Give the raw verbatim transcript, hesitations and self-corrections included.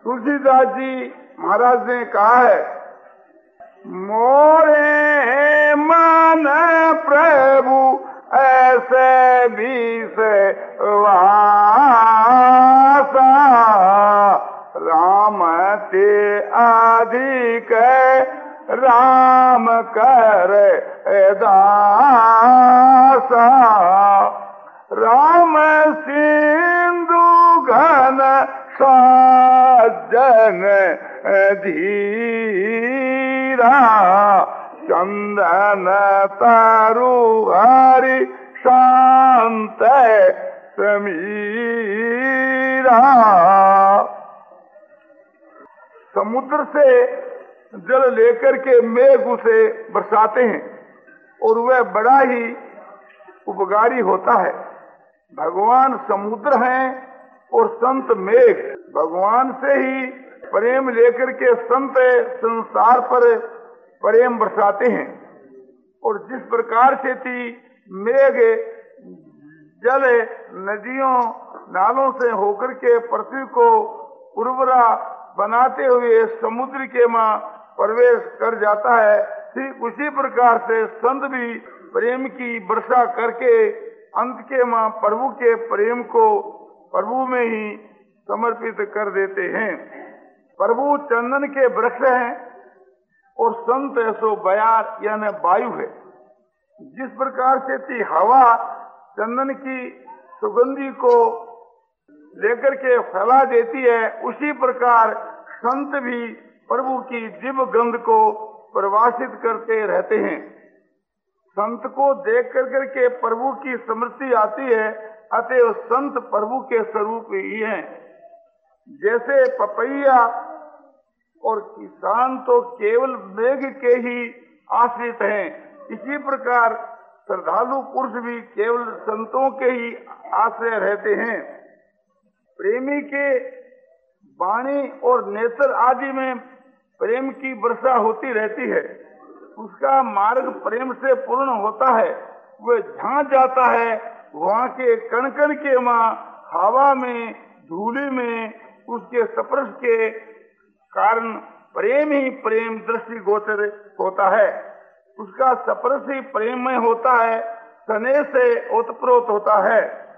तुलसीदास जी महाराज ने कहा है, मोरे मन प्रभु ऐसे विश्वासा, राम ते अधिक राम कर दासा, राम सिंधु घन सज्जन धीरा, चंदन तरु हरि शांत समीरा। समुद्र से जल लेकर के मेघ उसे बरसाते हैं और वह बड़ा ही उपकारी होता है। भगवान समुद्र हैं और संत मेघ। भगवान से ही प्रेम लेकर के संत संसार पर प्रेम बरसाते हैं। और जिस प्रकार से थी मेघ जल नदियों नालों से होकर के पृथ्वी को उर्वरा बनाते हुए समुद्र के मां प्रवेश कर जाता है, ठीक उसी प्रकार से संत भी प्रेम की वर्षा करके अंत के मां प्रभु के प्रेम को प्रभु में ही समर्पित कर देते हैं। प्रभु चंदन के वृक्ष हैं और संत ऐसो बयार यानी वायु है। जिस प्रकार से थी हवा चंदन की सुगंधी को लेकर के फैला देती है, उसी प्रकार संत भी प्रभु की दिव्य गंध को प्रवासित करते रहते हैं। संत को देख कर करके प्रभु की स्मृति आती है, अतः संत प्रभु के स्वरूप ही हैं। जैसे पपैया और किसान तो केवल मेघ के ही आश्रित हैं, इसी प्रकार श्रद्धालु पुरुष भी केवल संतों के ही आश्रय रहते हैं। प्रेमी के वाणी और नेत्र आदि में प्रेम की वर्षा होती रहती है। उसका मार्ग प्रेम से पूर्ण होता है। वह जहाँ जाता है वहाँ के कण कण के मां हवा में धूलि में उसके स्पर्श के कारण प्रेम ही प्रेम दृष्टि गोचर होता है। उसका स्पर्श ही प्रेम में होता है, स्नेह से ओतप्रोत होता है।